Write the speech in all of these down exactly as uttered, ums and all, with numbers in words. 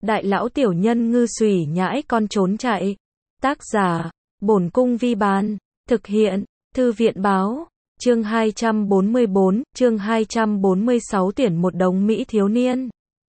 đại lão tiểu nhân ngư xùy nhãi con trốn chạy. Tác giả, Bổn Cung Vi Bán. Thực hiện, Thư viện Báo. Chương hai trăm bốn mươi bốn, chương hai trăm bốn mươi sáu tuyển một đống Mỹ thiếu niên.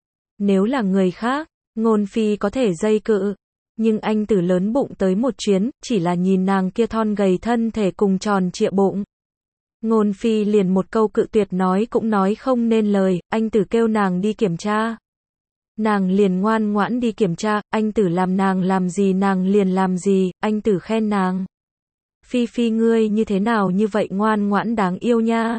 Nếu là người khác, Ngôn Phi có thể dây cự. Nhưng anh Tử lớn bụng tới một chuyến, chỉ là nhìn nàng kia thon gầy thân thể cùng tròn trịa bụng. Ngôn Phi liền một câu cự tuyệt nói cũng nói không nên lời, anh Tử kêu nàng đi kiểm tra. Nàng liền ngoan ngoãn đi kiểm tra, anh Tử làm nàng làm gì nàng liền làm gì, anh Tử khen nàng. Phi Phi ngươi như thế nào như vậy ngoan ngoãn đáng yêu nha.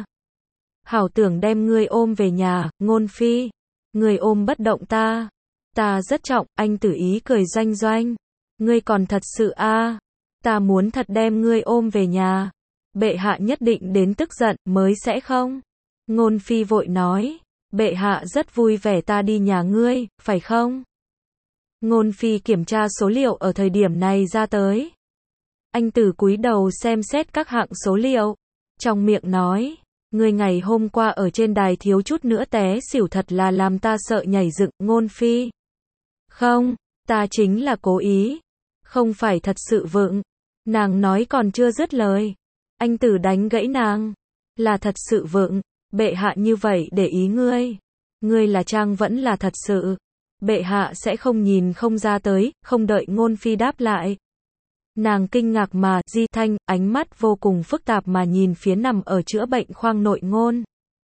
Hảo tưởng đem ngươi ôm về nhà, Ngôn Phi. Ngươi ôm bất động ta. Ta rất trọng, anh Tử ý cười doanh doanh. Ngươi còn thật sự a à. Ta muốn thật đem ngươi ôm về nhà. Bệ hạ nhất định đến tức giận mới sẽ không. Ngôn Phi vội nói. Bệ hạ rất vui vẻ ta đi nhà ngươi, phải không? Ngôn Phi kiểm tra số liệu ở thời điểm này ra tới. Anh Tử cúi đầu xem xét các hạng số liệu. Trong miệng nói. Ngươi ngày hôm qua ở trên đài thiếu chút nữa té xỉu thật là làm ta sợ nhảy dựng, Ngôn Phi. Không, ta chính là cố ý. Không phải thật sự vượng. Nàng nói còn chưa dứt lời. Anh Tử đánh gãy nàng. Là thật sự vượng. Bệ hạ như vậy để ý ngươi. Ngươi là trang vẫn là thật sự. Bệ hạ sẽ không nhìn không ra tới, không đợi Ngôn Phi đáp lại. Nàng kinh ngạc mà, di thanh, ánh mắt vô cùng phức tạp mà nhìn phía nằm ở chữa bệnh khoang nội Ngôn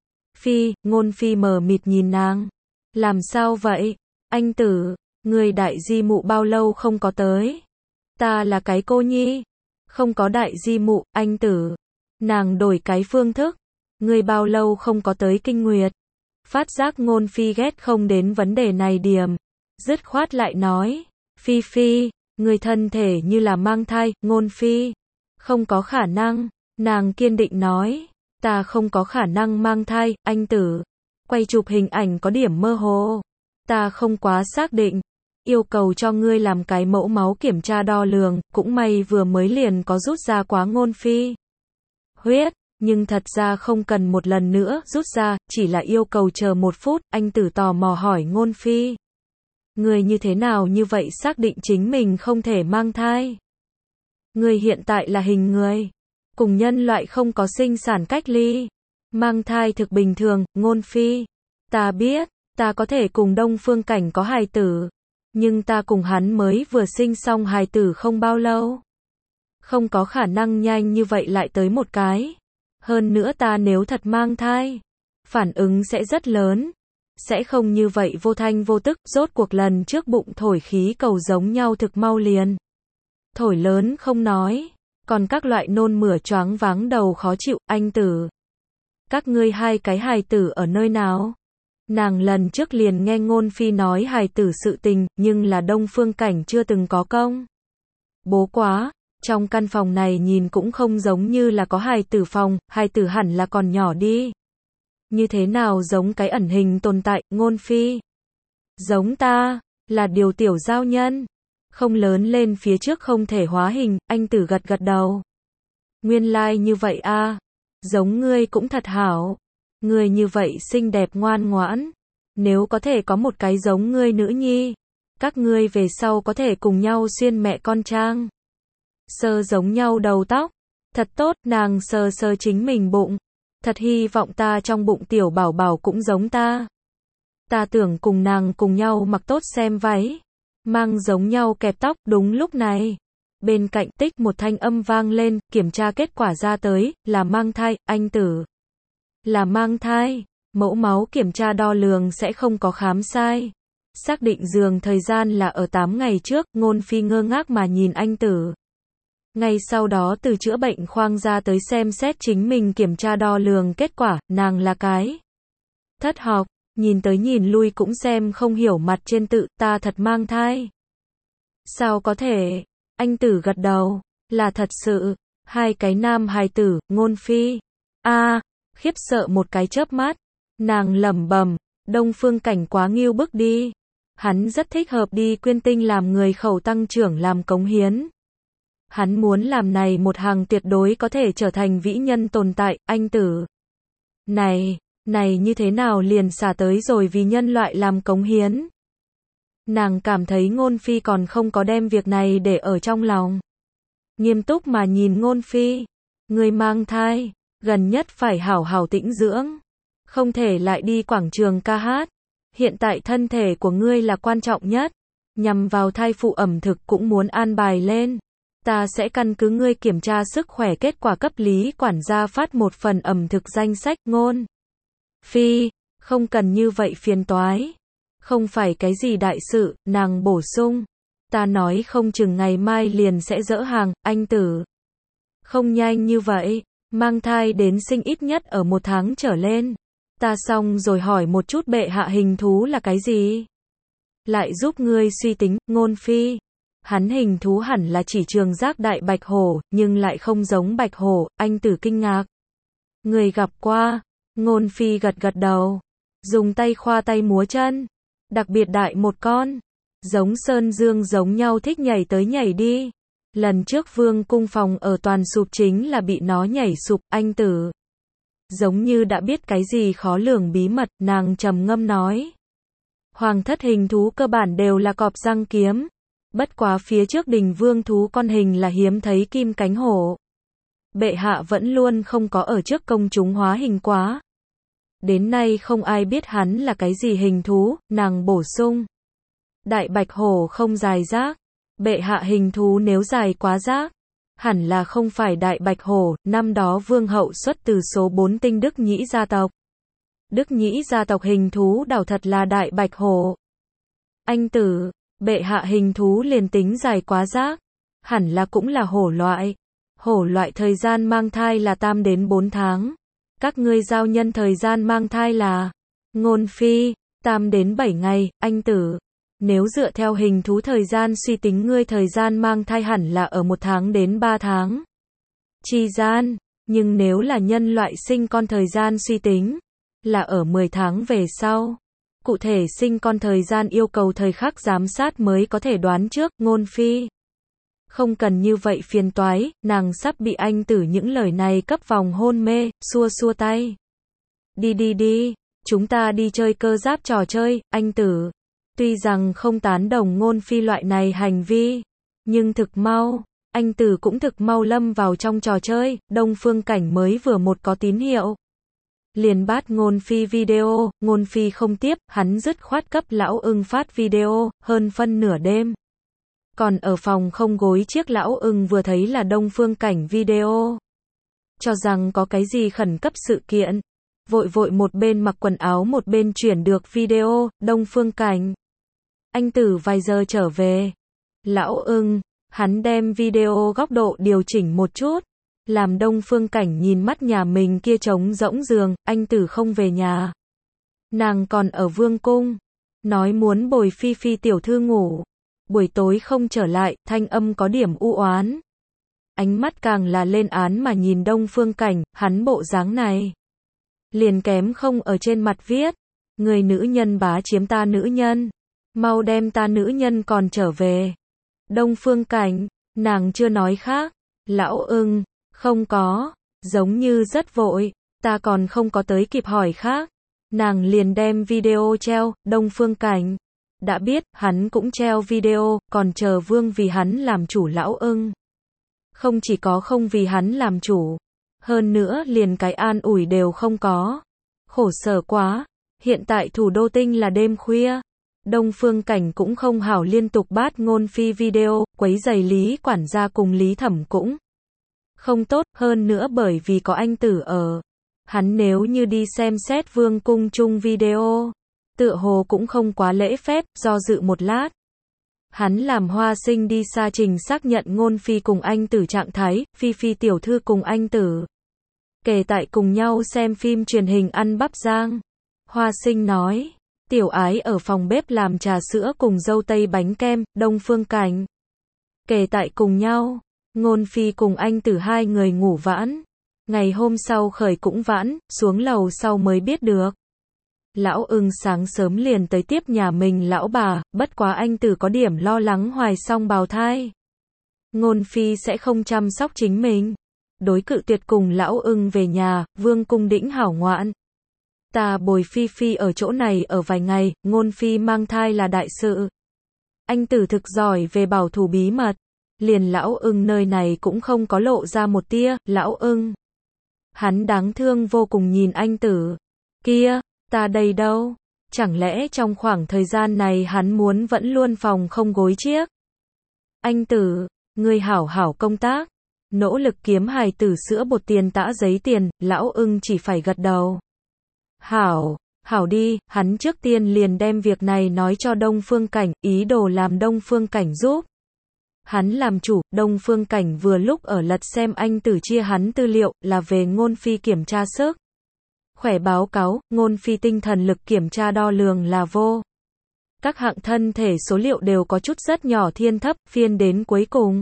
Phi, Ngôn Phi mờ mịt nhìn nàng. Làm sao vậy? Anh Tử, người đại di mụ bao lâu không có tới? Ta là cái cô nhi. Không có đại di mụ, anh Tử. Nàng đổi cái phương thức. Người bao lâu không có tới kinh nguyệt? Phát giác Ngôn Phi ghét không đến vấn đề này điểm. Dứt khoát lại nói. Phi Phi. Người thân thể như là mang thai, Ngôn Phi. Không có khả năng. Nàng kiên định nói. Ta không có khả năng mang thai, anh Tử. Quay chụp hình ảnh có điểm mơ hồ. Ta không quá xác định. Yêu cầu cho ngươi làm cái mẫu máu kiểm tra đo lường, cũng may vừa mới liền có rút ra quá Ngôn Phi huyết. Nhưng thật ra không cần một lần nữa rút ra, chỉ là yêu cầu chờ một phút, anh Tử tò mò hỏi Ngôn Phi. Người như thế nào như vậy xác định chính mình không thể mang thai? Người hiện tại là hình người. Cùng nhân loại không có sinh sản cách ly. Mang thai thực bình thường, Ngôn Phi. Ta biết, ta có thể cùng Đông Phương Cảnh có hài tử. Nhưng ta cùng hắn mới vừa sinh xong hài tử không bao lâu. Không có khả năng nhanh như vậy lại tới một cái. Hơn nữa ta nếu thật mang thai, phản ứng sẽ rất lớn. Sẽ không như vậy vô thanh vô tức, rốt cuộc lần trước bụng thổi khí cầu giống nhau thực mau liền. Thổi lớn không nói, còn các loại nôn mửa choáng váng đầu khó chịu, anh Tử. Các ngươi hai cái hài tử ở nơi nào? Nàng lần trước liền nghe Ngôn Phi nói hài tử sự tình, nhưng là Đông Phương Cảnh chưa từng có công. Bố quá, trong căn phòng này nhìn cũng không giống như là có hài tử phòng, hài tử hẳn là còn nhỏ đi. Như thế nào giống cái ẩn hình tồn tại, Ngôn Phi? Giống ta, là điều tiểu giao nhân. Không lớn lên phía trước không thể hóa hình, anh Tử gật gật đầu. Nguyên lai like như vậy a à. Giống ngươi cũng thật hảo. Ngươi như vậy xinh đẹp ngoan ngoãn. Nếu có thể có một cái giống ngươi nữ nhi, các ngươi về sau có thể cùng nhau xuyên mẹ con trang. Sơ giống nhau đầu tóc. Thật tốt, nàng sờ sờ chính mình bụng. Thật hy vọng ta trong bụng tiểu bảo bảo cũng giống ta. Ta tưởng cùng nàng cùng nhau mặc tốt xem váy. Mang giống nhau kẹp tóc, đúng lúc này. Bên cạnh tích một thanh âm vang lên, kiểm tra kết quả ra tới, là mang thai, anh Tử. Là mang thai, mẫu máu kiểm tra đo lường sẽ không có khám sai. Xác định giường thời gian là ở tám ngày trước, Ngôn Phi ngơ ngác mà nhìn anh Tử. Ngay sau đó từ chữa bệnh khoang ra tới xem xét chính mình kiểm tra đo lường kết quả, nàng là cái thất học, nhìn tới nhìn lui cũng xem không hiểu mặt trên tự, ta thật mang thai. Sao có thể? Anh Tử gật đầu, là thật sự, hai cái nam hài tử, Ngôn Phi. A, à, khiếp sợ một cái chớp mắt, nàng lẩm bẩm, Đông Phương Cảnh quá nghiêu bức đi. Hắn rất thích hợp đi Quyên Tinh làm người khẩu tăng trưởng làm cống hiến. Hắn muốn làm này một hàng tuyệt đối có thể trở thành vĩ nhân tồn tại, anh Tử. Này, này như thế nào liền xả tới rồi vì nhân loại làm cống hiến. Nàng cảm thấy Ngôn Phi còn không có đem việc này để ở trong lòng. Nghiêm túc mà nhìn Ngôn Phi. Ngươi mang thai, gần nhất phải hảo hảo tĩnh dưỡng. Không thể lại đi quảng trường ca hát. Hiện tại thân thể của ngươi là quan trọng nhất. Nhằm vào thai phụ ẩm thực cũng muốn an bài lên. Ta sẽ căn cứ ngươi kiểm tra sức khỏe kết quả cấp lý quản gia phát một phần ẩm thực danh sách. Ngôn Phi, không cần như vậy phiền toái. Không phải cái gì đại sự, nàng bổ sung. Ta nói không chừng ngày mai liền sẽ dỡ hàng, anh tử. Không nhanh như vậy, mang thai đến sinh ít nhất ở một tháng trở lên. Ta xong rồi hỏi một chút bệ hạ hình thú là cái gì? Lại giúp ngươi suy tính, Ngôn Phi. Hắn hình thú hẳn là chỉ trường giác đại bạch hổ, nhưng lại không giống bạch hổ, anh tử kinh ngạc. Người gặp qua, Ngôn Phi gật gật đầu. Dùng tay khoa tay múa chân. Đặc biệt đại một con. Giống Sơn Dương giống nhau thích nhảy tới nhảy đi. Lần trước vương cung phòng ở toàn sụp chính là bị nó nhảy sụp, anh tử. Giống như đã biết cái gì khó lường bí mật, nàng trầm ngâm nói. Hoàng thất hình thú cơ bản đều là cọp răng kiếm. Bất quá phía trước đình vương thú con hình là hiếm thấy kim cánh hổ. Bệ hạ vẫn luôn không có ở trước công chúng hóa hình quá. Đến nay không ai biết hắn là cái gì hình thú, nàng bổ sung. Đại bạch hổ không dài giác. Bệ hạ hình thú nếu dài quá giác, hẳn là không phải đại bạch hổ. Năm đó vương hậu xuất từ số bốn tinh Đức Nhĩ gia tộc. Đức Nhĩ gia tộc hình thú đảo thật là đại bạch hổ. Anh tử, bệ hạ hình thú liền tính dài quá giác, hẳn là cũng là hổ loại. Hổ loại thời gian mang thai là tam đến bốn tháng. Các ngươi giao nhân thời gian mang thai là Ngôn Phi, tam đến bảy ngày, anh tử. Nếu dựa theo hình thú thời gian suy tính ngươi thời gian mang thai hẳn là ở một tháng đến ba tháng. Chi gian, nhưng nếu là nhân loại sinh con thời gian suy tính, là ở mười tháng về sau. Cụ thể sinh con thời gian yêu cầu thời khắc giám sát mới có thể đoán trước, Ngôn Phi. Không cần như vậy phiền toái, nàng sắp bị anh tử những lời này cấp vòng hôn mê, xua xua tay. Đi đi đi, chúng ta đi chơi cơ giáp trò chơi, anh tử. Tuy rằng không tán đồng Ngôn Phi loại này hành vi, nhưng thực mau, anh tử cũng thực mau lâm vào trong trò chơi. Đông Phương Cảnh mới vừa một có tín hiệu, liền bắt Ngôn Phi video. Ngôn Phi không tiếp, hắn dứt khoát cấp lão ưng phát video, hơn phân nửa đêm. Còn ở phòng không gối chiếc lão ưng vừa thấy là Đông Phương Cảnh video, cho rằng có cái gì khẩn cấp sự kiện, vội vội một bên mặc quần áo một bên chuyển được video. Đông Phương Cảnh, anh tử vài giờ trở về. Lão ưng, hắn đem video góc độ điều chỉnh một chút, làm Đông Phương Cảnh nhìn mắt nhà mình kia trống rỗng giường. Anh tử không về nhà, nàng còn ở vương cung, nói muốn bồi Phi Phi tiểu thư ngủ. Buổi tối không trở lại, thanh âm có điểm u oán. Ánh mắt càng là lên án mà nhìn Đông Phương Cảnh, hắn bộ dáng này. Liền kém không ở trên mặt viết. Người nữ nhân bá chiếm ta nữ nhân. Mau đem ta nữ nhân còn trở về. Đông Phương Cảnh, nàng chưa nói khác. Lão ưng, không có, giống như rất vội, ta còn không có tới kịp hỏi khác. Nàng liền đem video treo. Đông Phương Cảnh đã biết, hắn cũng treo video, còn chờ vương vì hắn làm chủ. Lão ưng không chỉ có không vì hắn làm chủ, hơn nữa liền cái an ủi đều không có. Khổ sở quá, hiện tại thủ đô tinh là đêm khuya. Đông Phương Cảnh cũng không hảo liên tục bắt Ngôn Phi video, quấy giày Lý quản gia cùng Lý Thẩm cũng không tốt, hơn nữa bởi vì có anh tử ở. Hắn nếu như đi xem xét vương cung chung video, tựa hồ cũng không quá lễ phép. Do dự một lát, hắn làm Hoa Sinh đi xa trình xác nhận Ngôn Phi cùng anh tử trạng thái. Phi Phi tiểu thư cùng anh tử kể tại cùng nhau xem phim truyền hình ăn bắp rang. Hoa Sinh nói, tiểu ái ở phòng bếp làm trà sữa cùng dâu tây bánh kem. Đông Phương Cảnh kể tại cùng nhau. Ngôn Phi cùng anh tử hai người ngủ vãn. Ngày hôm sau khởi cũng vãn, xuống lầu sau mới biết được. Lão ưng sáng sớm liền tới tiếp nhà mình lão bà, bất quá anh tử có điểm lo lắng hoài song bào thai. Ngôn Phi sẽ không chăm sóc chính mình. Đối cự tuyệt cùng lão ưng về nhà, vương cung đĩnh hảo ngoạn. Ta bồi Phi Phi ở chỗ này ở vài ngày, Ngôn Phi mang thai là đại sự. Anh Tử thực giỏi về bảo thủ bí mật. Liền Lão Ưng nơi này cũng không có lộ ra một tia, Lão Ưng. Hắn đáng thương vô cùng nhìn anh Tử. Kia, ta đây đâu? Chẳng lẽ trong khoảng thời gian này hắn muốn vẫn luôn phòng không gối chiếc? Anh Tử, ngươi hảo hảo công tác. Nỗ lực kiếm hài tử sữa bột tiền tã giấy tiền, Lão Ưng chỉ phải gật đầu. Hảo, hảo đi, hắn trước tiên liền đem việc này nói cho Đông Phương Cảnh, ý đồ làm Đông Phương Cảnh giúp. Hắn làm chủ, Đông Phương Cảnh vừa lúc ở lật xem anh Tử chia hắn tư liệu, là về Ngôn Phi kiểm tra sức khỏe báo cáo, Ngôn Phi tinh thần lực kiểm tra đo lường là vô. Các hạng thân thể số liệu đều có chút rất nhỏ thiên thấp, phiên đến cuối cùng.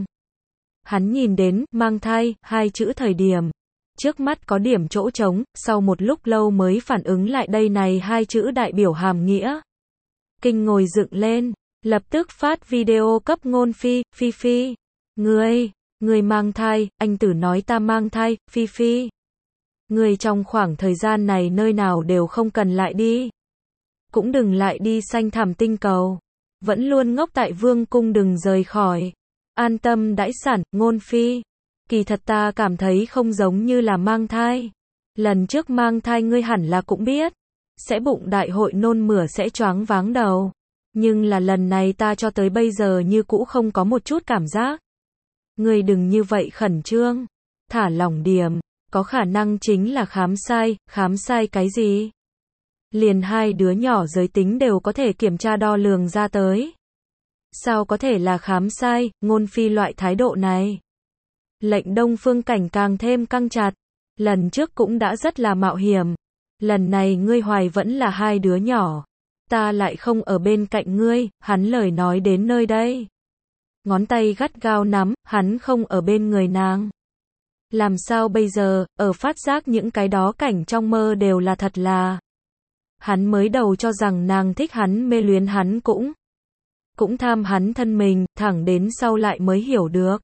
Hắn nhìn đến, mang thai, hai chữ thời điểm. Trước mắt có điểm chỗ trống, sau một lúc lâu mới phản ứng lại đây này hai chữ đại biểu hàm nghĩa. Kinh ngồi dựng lên, lập tức phát video cấp Ngôn Phi, Phi Phi. Ngươi, ngươi mang thai, anh Tử nói ta mang thai, Phi Phi. Ngươi trong khoảng thời gian này nơi nào đều không cần lại đi. Cũng đừng lại đi xanh thẳm tinh cầu. Vẫn luôn ngốc tại vương cung đừng rời khỏi. An tâm đãi sản, Ngôn Phi. Kỳ thật ta cảm thấy không giống như là mang thai. Lần trước mang thai ngươi hẳn là cũng biết. Sẽ bụng đại hội nôn mửa sẽ choáng váng đầu. Nhưng là lần này ta cho tới bây giờ như cũ không có một chút cảm giác. Ngươi đừng như vậy khẩn trương. Thả lỏng điểm. Có khả năng chính là khám sai, khám sai cái gì? Liền hai đứa nhỏ giới tính đều có thể kiểm tra đo lường ra tới. Sao có thể là khám sai, Ngôn Phi loại thái độ này? Lệnh Đông Phương Cảnh càng thêm căng chặt. Lần trước cũng đã rất là mạo hiểm. Lần này ngươi hoài vẫn là hai đứa nhỏ. Ta lại không ở bên cạnh ngươi, hắn lời nói đến nơi đây. Ngón tay gắt gao nắm, hắn không ở bên người nàng. Làm sao bây giờ, ở phát giác những cái đó cảnh trong mơ đều là thật là. Hắn mới đầu cho rằng nàng thích hắn mê luyến hắn cũng. Cũng tham hắn thân mình, thẳng đến sau lại mới hiểu được.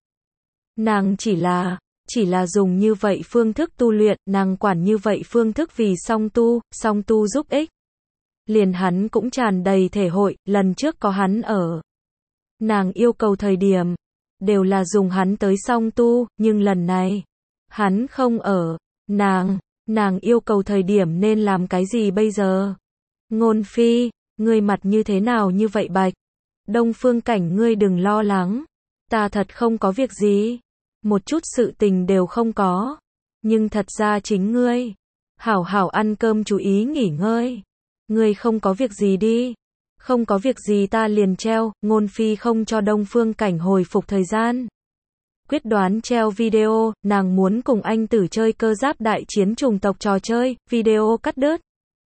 Nàng chỉ là, chỉ là dùng như vậy phương thức tu luyện, nàng quản như vậy phương thức vì song tu, song tu giúp ích. Liền hắn cũng tràn đầy thể hội, lần trước có hắn ở. Nàng yêu cầu thời điểm, đều là dùng hắn tới song tu, nhưng lần này, hắn không ở. Nàng, nàng yêu cầu thời điểm nên làm cái gì bây giờ? Ngôn Phi, ngươi mặt như thế nào như vậy bạch? Đông Phương Cảnh ngươi đừng lo lắng. Ta thật không có việc gì. Một chút sự tình đều không có. Nhưng thật ra chính ngươi. Hảo hảo ăn cơm chú ý nghỉ ngơi. Ngươi không có việc gì đi. Không có việc gì ta liền treo. Ngôn Phi không cho Đông Phương Cảnh hồi phục thời gian. Quyết đoán treo video, nàng muốn cùng anh Tử chơi cơ giáp đại chiến chủng tộc trò chơi, video cắt đứt.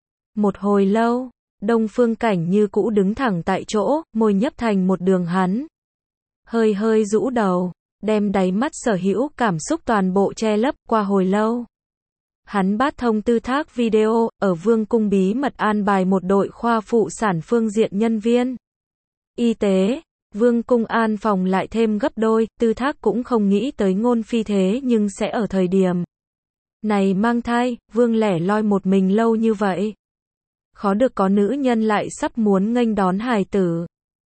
Một hồi lâu, Đông Phương Cảnh như cũ đứng thẳng tại chỗ, môi nhấp thành một đường hắn. Hơi hơi rũ đầu, đem đáy mắt sở hữu cảm xúc toàn bộ che lấp qua hồi lâu. Hắn bát thông tư thác video, ở vương cung bí mật an bài một đội khoa phụ sản phương diện nhân viên. Y tế. Vương cung an phòng lại thêm gấp đôi, tư thác cũng không nghĩ tới Ngôn Phi thế nhưng sẽ ở thời điểm này mang thai, vương lẻ loi một mình lâu như vậy. Khó được có nữ nhân lại sắp muốn nghênh đón hài tử.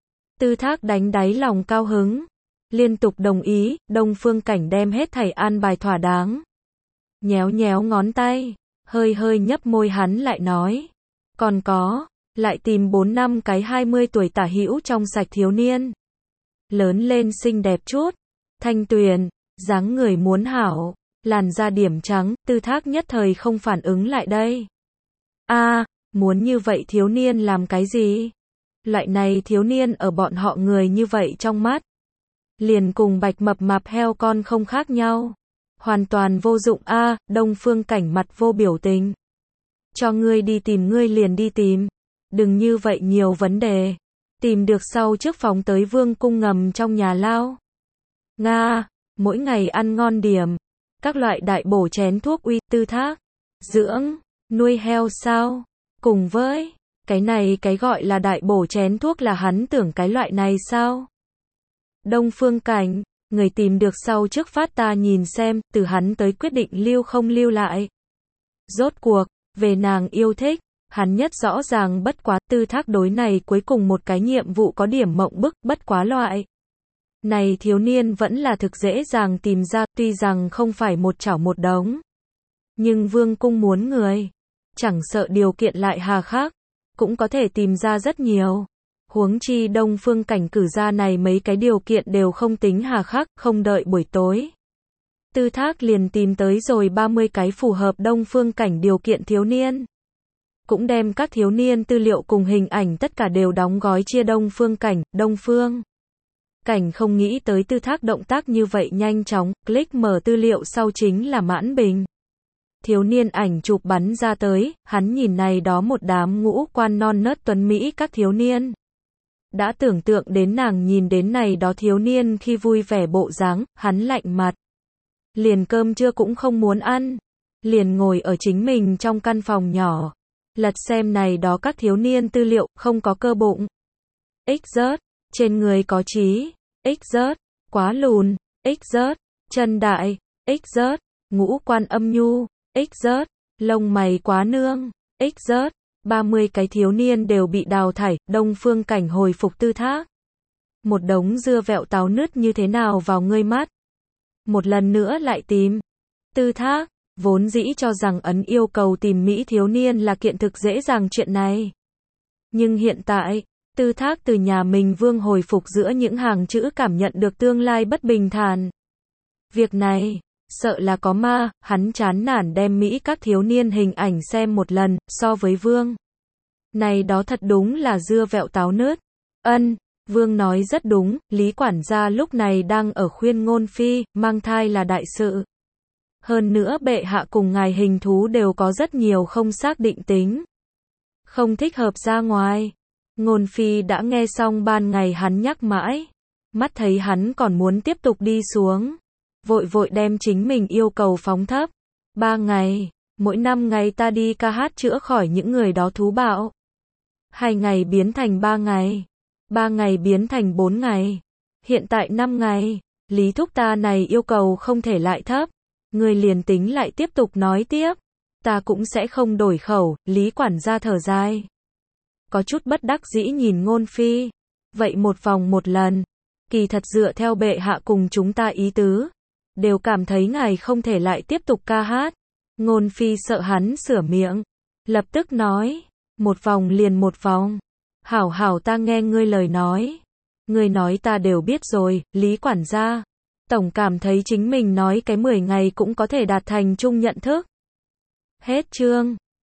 Tư thác đánh đáy lòng cao hứng, liên tục đồng ý, Đông Phương Cảnh đem hết thảy an bài thỏa đáng. Nhéo nhéo ngón tay, hơi hơi nhấp môi hắn lại nói. Còn có, lại tìm bốn năm cái hai mươi tuổi tả hữu trong sạch thiếu niên. Lớn lên xinh đẹp chút, thanh tuyền, dáng người muốn hảo, làn da điểm trắng, tư thác nhất thời không phản ứng lại đây. A, à, muốn như vậy thiếu niên làm cái gì? Loại này thiếu niên ở bọn họ người như vậy trong mắt. Liền cùng bạch mập mạp heo con không khác nhau. Hoàn toàn vô dụng a, à, Đông Phương Cảnh mặt vô biểu tình. Cho ngươi đi tìm ngươi liền đi tìm. Đừng như vậy nhiều vấn đề. Tìm được sau trước phóng tới vương cung ngầm trong nhà lao. Nga, mỗi ngày ăn ngon điểm. Các loại đại bổ chén thuốc uy, tư thác. Dưỡng, nuôi heo sao? Cùng với, cái này cái gọi là đại bổ chén thuốc là hắn tưởng cái loại này sao? Đông Phương Cảnh, người tìm được sau trước phát ta nhìn xem, từ hắn tới quyết định lưu không lưu lại. Rốt cuộc, về nàng yêu thích, hắn nhất rõ ràng bất quá, Tư Thác đối này cuối cùng một cái nhiệm vụ có điểm mộng bức, bất quá loại. Này thiếu niên vẫn là thực dễ dàng tìm ra, tuy rằng không phải một chảo một đống. Nhưng vương cung muốn người, chẳng sợ điều kiện lại hà khắc, cũng có thể tìm ra rất nhiều. Huống chi Đông Phương Cảnh cử ra này mấy cái điều kiện đều không tính hà khắc, không đợi buổi tối. Tư Thác liền tìm tới rồi ba mươi cái phù hợp Đông Phương Cảnh điều kiện thiếu niên. Cũng đem các thiếu niên tư liệu cùng hình ảnh tất cả đều đóng gói chia Đông Phương Cảnh, Đông Phương Cảnh không nghĩ tới Tư Thác động tác như vậy nhanh chóng, click mở tư liệu sau chính là Mãn Bình. Thiếu niên ảnh chụp bắn ra tới, hắn nhìn này đó một đám ngũ quan non nớt tuấn Mỹ các thiếu niên. Đã tưởng tượng đến nàng nhìn đến này đó thiếu niên khi vui vẻ bộ dáng, hắn lạnh mặt. Liền cơm trưa cũng không muốn ăn. Liền ngồi ở chính mình trong căn phòng nhỏ. Lật xem này đó các thiếu niên tư liệu, không có cơ bụng. Ích rớt, trên người có trí. Ích rớt, quá lùn. Ích rớt, chân đại. Ích rớt, ngũ quan âm nhu. Ích rớt, lông mày quá nương. Ích rớt, ba mươi cái thiếu niên đều bị đào thải, Đông Phương Cảnh hồi phục Tư Thác. Một đống dưa vẹo táo nứt như thế nào vào ngươi mắt? Một lần nữa lại tìm. Tư Thác, vốn dĩ cho rằng ấn yêu cầu tìm Mỹ thiếu niên là kiện thực dễ dàng chuyện này. Nhưng hiện tại, Tư Thác từ nhà mình vương hồi phục giữa những hàng chữ cảm nhận được tương lai bất bình thản. Việc này, sợ là có ma, hắn chán nản đem Mỹ các thiếu niên hình ảnh xem một lần, so với vương. Này đó thật đúng là dưa vẹo táo nứt. Ân, vương nói rất đúng, Lý quản gia lúc này đang ở khuyên ngôn phi, mang thai là đại sự. Hơn nữa bệ hạ cùng ngài hình thú đều có rất nhiều không xác định tính. Không thích hợp ra ngoài. Ngôn phi đã nghe xong ban ngày hắn nhắc mãi. Mắt thấy hắn còn muốn tiếp tục đi xuống. Vội vội đem chính mình yêu cầu phóng thấp. Ba ngày, mỗi năm ngày ta đi ca hát chữa khỏi những người đó thú bạo. Hai ngày biến thành ba ngày. Ba ngày biến thành bốn ngày. Hiện tại năm ngày. Lý thúc ta này yêu cầu không thể lại thấp. Người liền tính lại tiếp tục nói tiếp. Ta cũng sẽ không đổi khẩu, Lý quản gia thở dài. Có chút bất đắc dĩ nhìn ngôn phi. Vậy một vòng một lần. Kỳ thật dựa theo bệ hạ cùng chúng ta ý tứ. Đều cảm thấy ngài không thể lại tiếp tục ca hát. Ngôn phi sợ hắn sửa miệng. Lập tức nói. Một vòng liền một vòng. Hảo hảo ta nghe ngươi lời nói. Ngươi nói ta đều biết rồi, Lý quản gia. Tổng cảm thấy chính mình nói cái mười ngày cũng có thể đạt thành chung nhận thức. Hết chương.